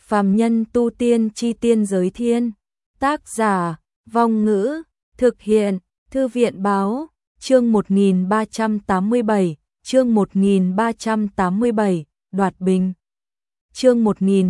Phàm nhân tu tiên chi tiên giới thiên. Tác giả, Vong Ngữ, thực hiện, Thư viện Báo, chương 1387, chương 1387, đoạt bình. Chương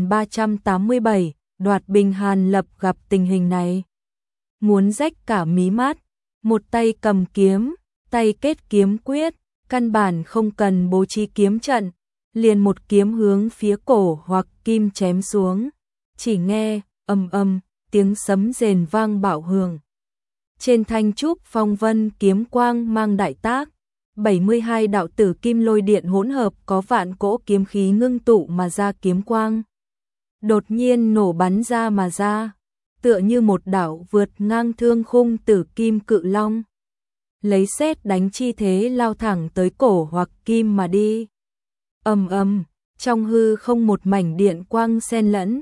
1387, đoạt bình. Hàn Lập gặp tình hình này, muốn rách cả mí mắt, một tay cầm kiếm, tay kết kiếm quyết, căn bản không cần bố trí kiếm trận, liền một kiếm hướng phía cổ Hoặc Kim chém xuống. Chỉ nghe ầm ầm, tiếng sấm rền vang bạo hưởng. Trên thanh trúc phong vân kiếm quang mang đại tác, 72 đạo tử kim lôi điện hỗn hợp có vạn cỗ kiếm khí ngưng tụ mà ra, kiếm quang đột nhiên nổ bắn ra mà ra, tựa như một đạo vượt ngang thương khung tử kim cự long, lấy sét đánh chi thế lao thẳng tới cổ Hoặc Kim mà đi. Ầm ầm, trong hư không một mảnh điện quang xen lẫn,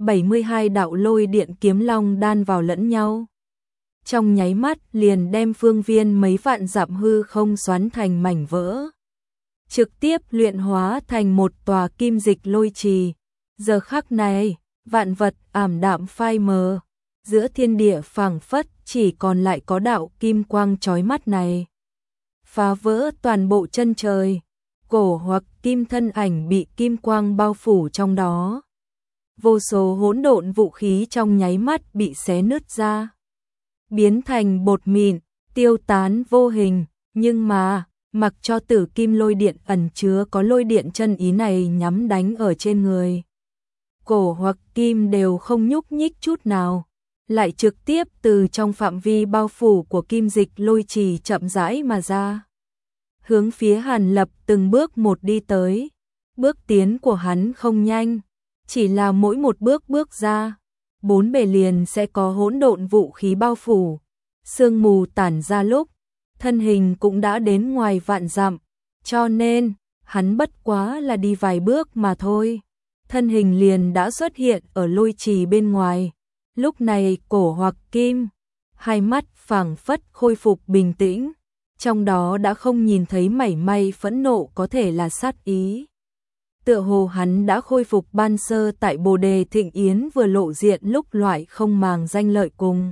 72 đạo lôi điện kiếm long đan vào lẫn nhau. Trong nháy mắt liền đem phương viên mấy vạn dặm hư không xoắn thành mảnh vỡ, trực tiếp luyện hóa thành một tòa kim dịch lôi trì. Giờ khắc này, vạn vật ảm đạm phai mờ, giữa thiên địa phảng phất chỉ còn lại có đạo kim quang chói mắt này, phá vỡ toàn bộ chân trời. Cổ Hoặc Kim thân ảnh bị kim quang bao phủ trong đó, vô số hỗn độn vũ khí trong nháy mắt bị xé nứt ra, biến thành bột mịn, tiêu tán vô hình. Nhưng mà, mặc cho tử kim lôi điện ẩn chứa có lôi điện chân ý này nhắm đánh ở trên người cổ Hoặc Kim đều không nhúc nhích chút nào, lại trực tiếp từ trong phạm vi bao phủ của kim dịch lôi trì chậm rãi mà ra, hướng phía Hàn Lập từng bước một đi tới. Bước tiến của hắn không nhanh, chỉ là mỗi một bước bước ra, bốn bề liền sẽ có hỗn độn vũ khí bao phủ, sương mù tản ra lúc, thân hình cũng đã đến ngoài vạn dặm, cho nên hắn bất quá là đi vài bước mà thôi, thân hình liền đã xuất hiện ở lôi trì bên ngoài. Lúc này cổ Hoặc Kim, hai mắt phảng phất khôi phục bình tĩnh, trong đó đã không nhìn thấy mảy may phẫn nộ có thể là sát ý. Tựa hồ hắn đã khôi phục ban sơ tại Bồ Đề Thịnh Yến vừa lộ diện lúc loại không màng danh lợi cùng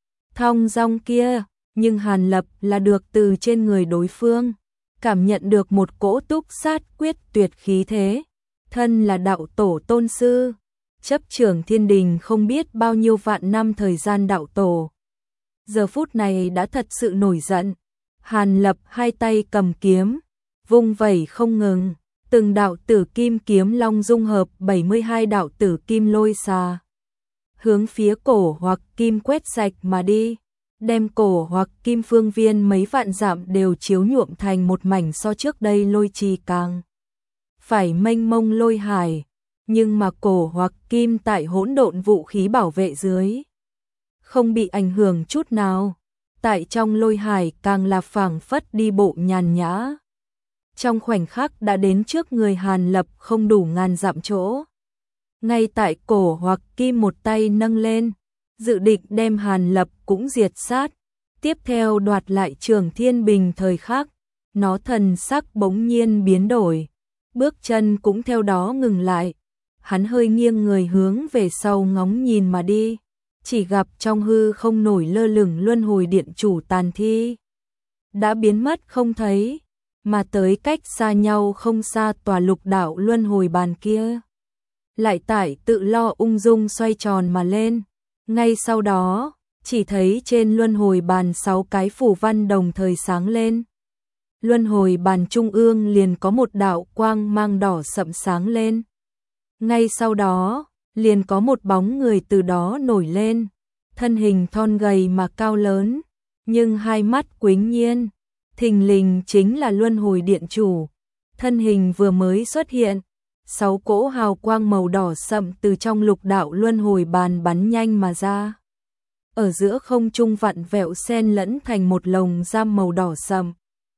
thong dong kia, nhưng Hàn Lập là được từ trên người đối phương cảm nhận được một cỗ túc sát quyết tuyệt khí thế. Thân là đạo tổ tôn sư, chấp trưởng thiên đình không biết bao nhiêu vạn năm thời gian đạo tổ, giờ phút này đã thật sự nổi giận. Hàn Lập hai tay cầm kiếm, vung vẩy không ngừng, từng đạo tử kim kiếm long dung hợp 72 đạo tử kim lôi xà, hướng phía cổ Hoặc Kim quét sạch mà đi, đem cổ Hoặc Kim phương viên mấy vạn dặm đều chiếu nhuộm thành một mảnh so trước đây lôi trì càng phải mênh mông lôi hải. Nhưng mà cổ Hoặc Kim tại hỗn độn vũ khí bảo vệ dưới, không bị ảnh hưởng chút nào, tại trong lôi hải càng là phảng phất đi bộ nhàn nhã. Trong khoảnh khắc đã đến trước người Hàn Lập không đủ ngàn dặm chỗ. Ngay tại cổ Hoặc Kim một tay nâng lên, dự định đem Hàn Lập cũng diệt sát, tiếp theo đoạt lại Trường Thiên Bình thời khắc, nó thần sắc bỗng nhiên biến đổi, bước chân cũng theo đó ngừng lại. Hắn hơi nghiêng người hướng về sau ngóng nhìn mà đi, chỉ gặp trong hư không nổi lơ lửng luân hồi điện chủ tàn thi, đã biến mất không thấy, mà tới cách xa nhau không xa tòa lục đạo luân hồi bàn kia, lại tải tự lo ung dung xoay tròn mà lên. Ngay sau đó, chỉ thấy trên luân hồi bàn 6 cái phù văn đồng thời sáng lên. Luân hồi bàn trung ương liền có một đạo quang mang đỏ sậm sáng lên. Ngay sau đó, liền có một bóng người từ đó nổi lên, thân hình thon gầy mà cao lớn, nhưng hai mắt quĩnh nhiên, thình lình chính là luân hồi điện chủ. Thân hình vừa mới xuất hiện, 6 cỗ hào quang màu đỏ sậm từ trong lục đạo luân hồi bàn bắn nhanh mà ra, ở giữa không trung vặn vẹo xen lẫn thành một lồng giam màu đỏ sậm,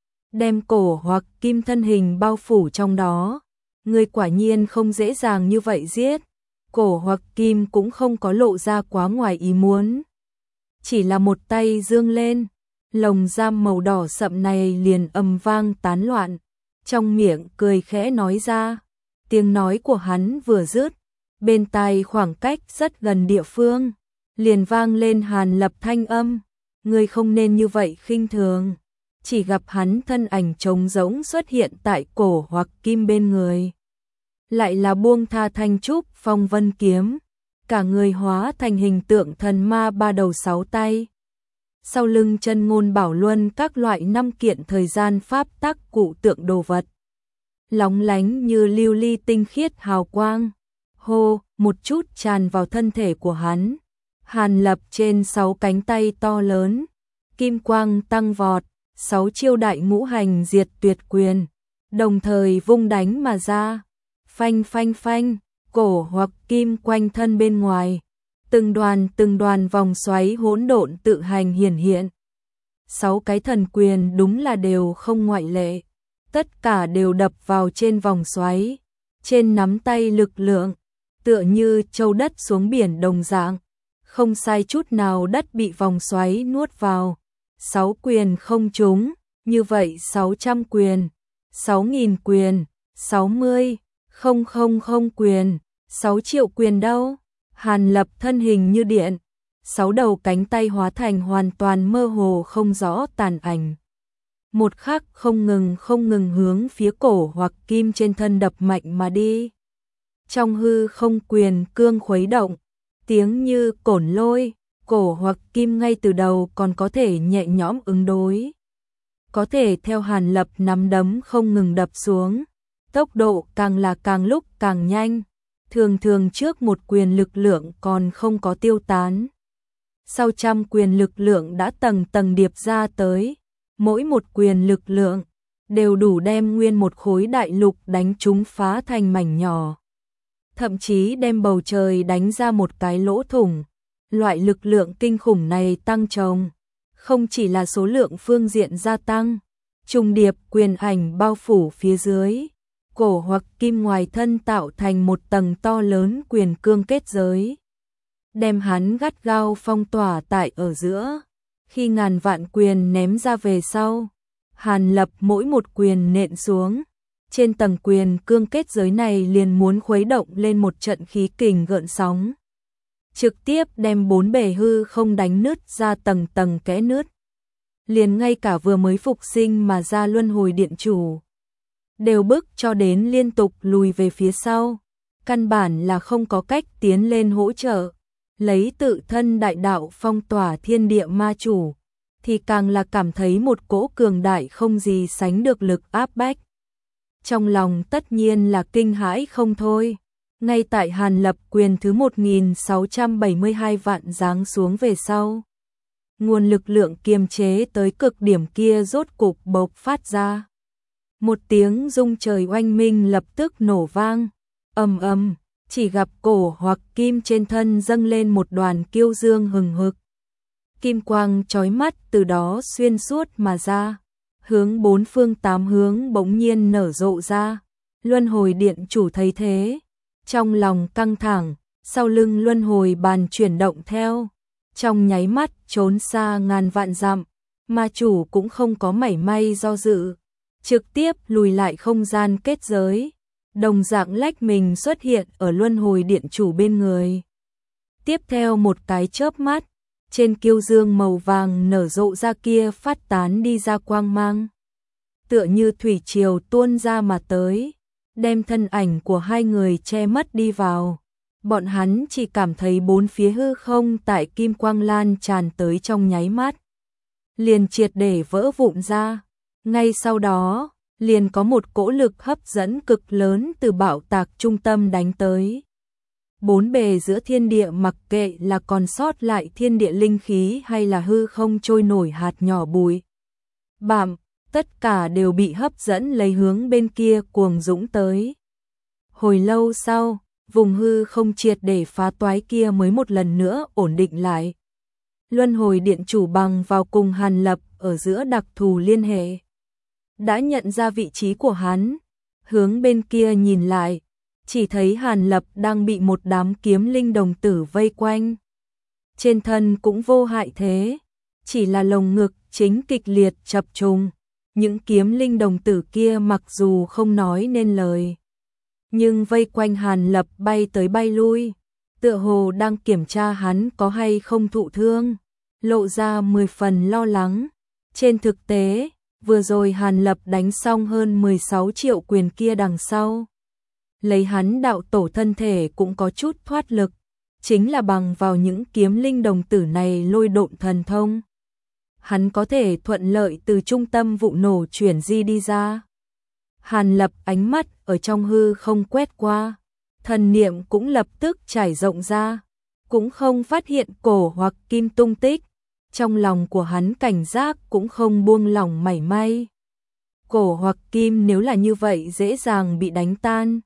đem cổ Hoặc Kim thân hình bao phủ trong đó. Người quả nhiên không dễ dàng như vậy giết. Cổ Hoặc Kim cũng không có lộ ra quá ngoài ý muốn, chỉ là một tay giương lên, lồng giam màu đỏ sậm này liền ầm vang tán loạn, trong miệng cười khẽ nói ra. Tiếng nói của hắn vừa dứt, bên tai khoảng cách rất gần địa phương, liền vang lên Hàn Lập thanh âm, ngươi không nên như vậy khinh thường. Chỉ gặp hắn thân ảnh trống rỗng xuất hiện tại cổ hoặc kim bên người. Lại là buông tha thanh trúc phong vân kiếm, cả người hóa thành hình tượng thần ma ba đầu sáu tay. Sau lưng chân ngôn bảo luân các loại năm kiện thời gian pháp tắc cụ tượng đồ vật. Lóng lánh như lưu ly tinh khiết hào quang. Hô, một chút tràn vào thân thể của hắn. Hàn Lập trên 6 cánh tay to lớn, kim quang tăng vọt, 6 chiêu đại ngũ hành diệt tuyệt quyền, đồng thời vung đánh mà ra. Phanh phanh phanh, cổ hoặc kim quanh thân bên ngoài, từng đoàn vòng xoáy hỗn độn tự hành hiển hiện. 6 cái thần quyền đúng là đều không ngoại lệ, tất cả đều đập vào trên vòng xoáy, trên nắm tay lực lượng, tựa như châu đất xuống biển đồng dạng, không sai chút nào đất bị vòng xoáy nuốt vào. 6 quyền không trúng, như vậy 600 quyền, 6.000 quyền, 60, 000 quyền, 6 triệu quyền đâu? Hàn Lập thân hình như điện, 6 đầu cánh tay hóa thành hoàn toàn mơ hồ không rõ tàn ảnh. Một khắc không ngừng hướng phía cổ hoặc kim trên thân đập mạnh mà đi. Trong hư không quyền cương khuấy động, tiếng như cổn lôi, cổ hoặc kim ngay từ đầu còn có thể nhẹ nhõm ứng đối. Có thể theo Hàn Lập nắm đấm không ngừng đập xuống, tốc độ càng lúc càng nhanh, thường trước một quyền lực lượng còn không có tiêu tán. Sau trăm quyền lực lượng đã tầng điệp ra tới, mỗi một quyền lực lượng đều đủ đem nguyên một khối đại lục đánh trúng phá thành mảnh nhỏ. Thậm chí đem bầu trời đánh ra một cái lỗ thủng. Loại lực lượng kinh khủng này tăng trồng, không chỉ là số lượng phương diện gia tăng, trùng điệp quyền ảnh bao phủ phía dưới, cổ hoặc kim ngoài thân tạo thành một tầng to lớn quyền cương kết giới, đem hắn gắt gao phong tỏa tại ở giữa. Khi ngàn vạn quyền ném ra về sau, Hàn Lập mỗi một quyền nện xuống, trên tầng quyền cương kết giới này liền muốn khuấy động lên một trận khí kình gợn sóng, trực tiếp đem 4 bề hư không đánh nứt ra tầng kẽ nứt. Liền ngay cả vừa mới phục sinh mà ra luân hồi điện chủ đều bức cho đến liên tục lùi về phía sau, căn bản là không có cách tiến lên hỗ trợ. Lấy tự thân đại đạo phong tỏa thiên địa ma chủ, thì càng là cảm thấy một cỗ cường đại không gì sánh được lực áp bách. Trong lòng tất nhiên là kinh hãi không thôi. Ngay tại Hàn Lập quyền thứ 1672 vạn giáng xuống về sau, nguồn lực lượng kiềm chế tới cực điểm kia rốt cục bộc phát ra. Một tiếng rung trời oanh minh lập tức nổ vang, ầm ầm, chỉ gặp cổ hoặc kim trên thân dâng lên một đoàn kiêu dương hừng hực. Kim quang chói mắt từ đó xuyên suốt mà ra, hướng 4 phương 8 hướng bỗng nhiên nở rộ ra. Luân hồi điện chủ thấy thế, trong lòng căng thẳng, sau lưng luân hồi bàn chuyển động theo, trong nháy mắt trốn xa ngàn vạn dặm, ma chủ cũng không có mảy may do dự, trực tiếp lùi lại không gian kết giới, đồng dạng lách mình xuất hiện ở luân hồi điện chủ bên người. Tiếp theo một cái chớp mắt, trên kiêu dương màu vàng nở rộ ra kia phát tán đi ra quang mang, tựa như thủy triều tuôn ra mà tới, đem thân ảnh của hai người che mất đi vào. Bọn hắn chỉ cảm thấy bốn phía hư không tại kim quang lan tràn tới trong nháy mắt, liền triệt để vỡ vụn ra. Ngay sau đó, liền có một cỗ lực hấp dẫn cực lớn từ bạo tạc trung tâm đánh tới. Bốn bề giữa thiên địa mặc kệ là còn sót lại thiên địa linh khí hay là hư không trôi nổi hạt nhỏ bụi bặm, tất cả đều bị hấp dẫn lấy hướng bên kia cuồng dũng tới. Hồi lâu sau, vùng hư không triệt để phá toái kia mới một lần nữa ổn định lại. Luân hồi điện chủ bằng vào cùng Hàn Lập ở giữa đặc thù liên hệ, đã nhận ra vị trí của hắn, hướng bên kia nhìn lại, chỉ thấy Hàn Lập đang bị một đám kiếm linh đồng tử vây quanh. Trên thân cũng vô hại thế, chỉ là lồng ngực chính kịch liệt chập trùng. Những kiếm linh đồng tử kia mặc dù không nói nên lời, nhưng vây quanh Hàn Lập bay tới bay lui, tựa hồ đang kiểm tra hắn có hay không thụ thương, lộ ra 10 phần lo lắng. Trên thực tế, vừa rồi Hàn Lập đánh xong hơn 16 triệu quyền kia đằng sau. Lấy hắn đạo tổ thân thể cũng có chút thoát lực, chính là bằng vào những kiếm linh đồng tử này lôi độn thần thông. Hắn có thể thuận lợi từ trung tâm vụ nổ chuyển di đi ra. Hàn Lập ánh mắt ở trong hư không quét qua, thần niệm cũng lập tức trải rộng ra, cũng không phát hiện cổ hoặc kim tung tích. Trong lòng của hắn cảnh giác cũng không buông lỏng mảy may. Cổ hoặc kim nếu là như vậy dễ dàng bị đánh tan.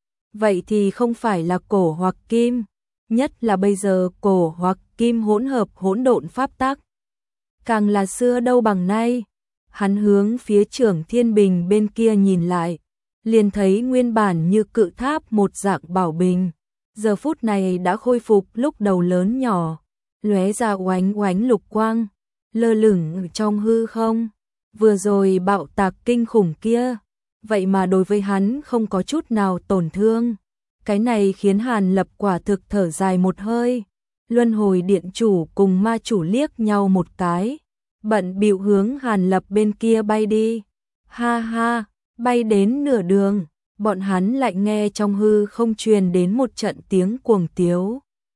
Vậy thì không phải là cổ hoặc kim, nhất là bây giờ cổ hoặc kim hỗn hợp hỗn độn pháp tắc. Càng là xưa đâu bằng nay. Hắn hướng phía Trưởng Thiên Bình bên kia nhìn lại, liền thấy nguyên bản như cự tháp một dạng bảo bình, giờ phút này đã khôi phục lúc đầu lớn nhỏ, lóe ra oánh oánh lục quang, lơ lửng trong hư không. Vừa rồi bạo tạc kinh khủng kia, vậy mà đối với hắn không có chút nào tổn thương. Cái này khiến Hàn Lập quả thực thở dài một hơi. Luân hồi điện chủ cùng ma chủ liếc nhau một cái, bận bịu hướng Hàn Lập bên kia bay đi. Ha ha, bay đến nửa đường, bọn hắn lại nghe trong hư không truyền đến một trận tiếng cuồng tiếu.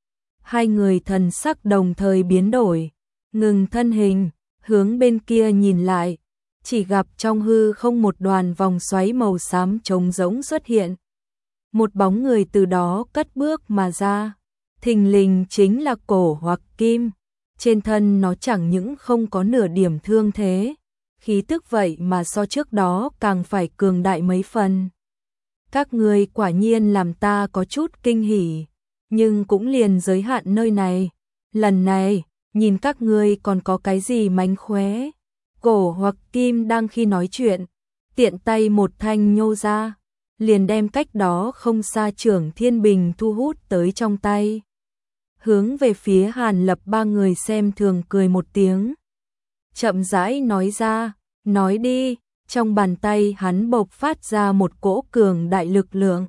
Hai người thần sắc đồng thời biến đổi, ngừng thân hình, hướng bên kia nhìn lại, chỉ gặp trong hư không một đoàn vòng xoáy màu xám trống rỗng xuất hiện. Một bóng người từ đó cất bước mà ra, thình lình chính là cổ hoặc kim. Trên thân nó chẳng những không có nửa điểm thương thế, khí tức vậy mà so trước đó càng phải cường đại mấy phần. Các ngươi quả nhiên làm ta có chút kinh hỉ, nhưng cũng liền giới hạn nơi này. Lần này, nhìn các ngươi còn có cái gì mánh khóe. Cổ hoặc kim đang khi nói chuyện, tiện tay một thanh nhô ra, liền đem cách đó không xa Trưởng Thiên Bình thu hút tới trong tay. Hướng về phía Hàn Lập ba người xem thường cười một tiếng. Chậm rãi nói ra, nói đi, trong bàn tay hắn bộc phát ra một cỗ cường đại lực lượng.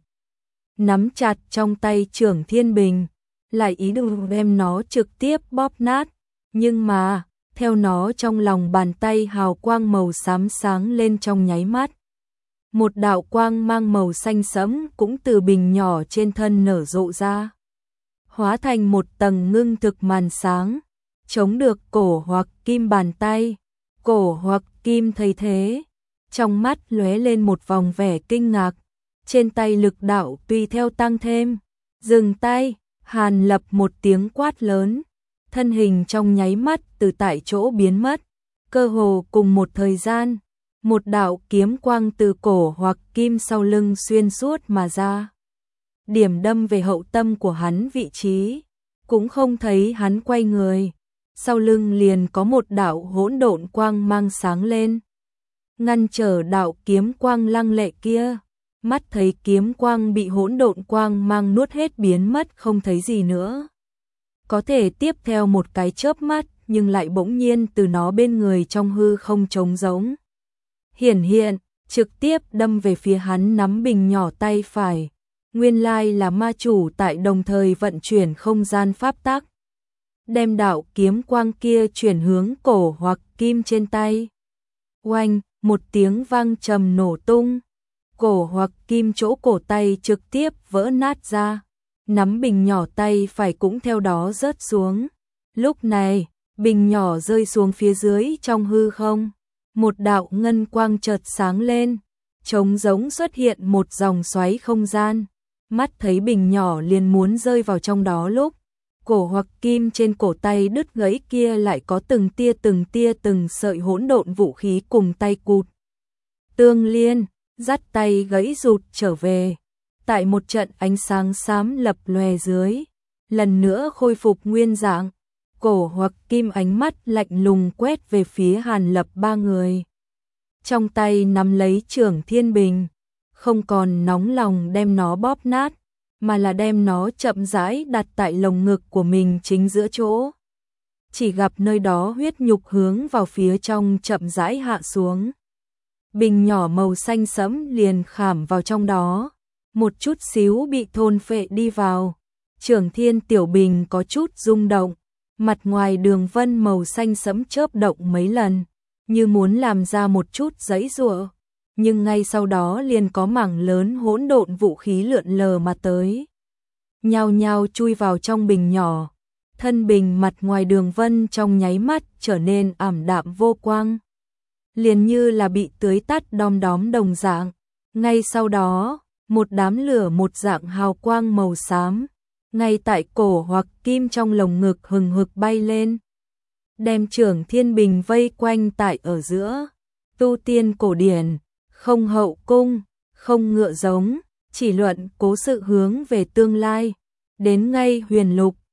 Nắm chặt trong tay Trưởng Thiên Bình, lại ý đồ đem nó trực tiếp bóp nát. Nhưng mà, theo nó trong lòng bàn tay hào quang màu xám sáng lên trong nháy mắt. Một đạo quang mang màu xanh sẫm cũng từ bình nhỏ trên thân nở rộ ra, hóa thành một tầng ngưng thực màn sáng, chống được cổ hoặc kim bàn tay. Cổ hoặc kim thấy thế, trong mắt lóe lên một vòng vẻ kinh ngạc, trên tay lực đạo tùy theo tăng thêm. Dừng tay, Hàn Lập một tiếng quát lớn, thân hình trong nháy mắt từ tại chỗ biến mất. Cơ hồ cùng một thời gian, một đạo kiếm quang từ cổ hoặc kim sau lưng xuyên suốt mà ra, điểm đâm về hậu tâm của hắn vị trí. Cũng không thấy hắn quay người, sau lưng liền có một đạo hỗn độn quang mang sáng lên, ngăn trở đạo kiếm quang lăng lệ kia. Mắt thấy kiếm quang bị hỗn độn quang mang nuốt hết biến mất không thấy gì nữa. Có thể tiếp theo một cái chớp mắt, nhưng lại bỗng nhiên từ nó bên người trong hư không trống rỗng hiển hiện, trực tiếp đâm về phía hắn nắm bình nhỏ tay phải. Nguyên lai là ma chủ tại đồng thời vận chuyển không gian pháp tắc, đem đạo kiếm quang kia chuyển hướng cổ hoặc kim trên tay. Oanh, một tiếng vang trầm nổ tung, cổ hoặc kim chỗ cổ tay trực tiếp vỡ nát ra, nắm bình nhỏ tay phải cũng theo đó rớt xuống. Lúc này, bình nhỏ rơi xuống phía dưới trong hư không, một đạo ngân quang chợt sáng lên, trống rỗng xuất hiện một dòng xoáy không gian. Mắt thấy bình nhỏ liền muốn rơi vào trong đó lúc, cổ hoặc kim trên cổ tay đứt gãy kia lại có từng tia từng sợi hỗn độn vũ khí cùng tay cụt tương liên, dắt tay gãy rụt trở về. Tại một trận ánh sáng xám lập lòe dưới, lần nữa khôi phục nguyên dạng. Cổ hoặc kim ánh mắt lạnh lùng quét về phía Hàn Lập ba người, trong tay nắm lấy Trưởng Thiên Bình, không còn nóng lòng đem nó bóp nát, mà là đem nó chậm rãi đặt tại lồng ngực của mình chính giữa chỗ. Chỉ gặp nơi đó huyết nhục hướng vào phía trong chậm rãi hạ xuống. Bình nhỏ màu xanh sẫm liền khảm vào trong đó, một chút xíu bị thôn phệ đi vào. Trưởng Thiên Tiểu Bình có chút rung động, mặt ngoài đường vân màu xanh sẫm chớp động mấy lần, như muốn làm ra một chút giãy giụa, nhưng ngay sau đó liền có mảng lớn hỗn độn vũ khí lượn lờ mà tới. Nhao nhao chui vào trong bình nhỏ, thân bình mặt ngoài đường vân trong nháy mắt trở nên ảm đạm vô quang. Liền như là bị tưới tắt đom đóm đồng dạng. Ngay sau đó, một đám lửa một dạng hào quang màu xám, ngay tại cổ hoặc kim trong lồng ngực hừng hực bay lên, đem Trưởng Thiên Bình vây quanh tại ở giữa. Tu tiên cổ điển, không hậu cung, không ngựa giống, chỉ luận cố sự hướng về tương lai. Đến ngay huyền lục,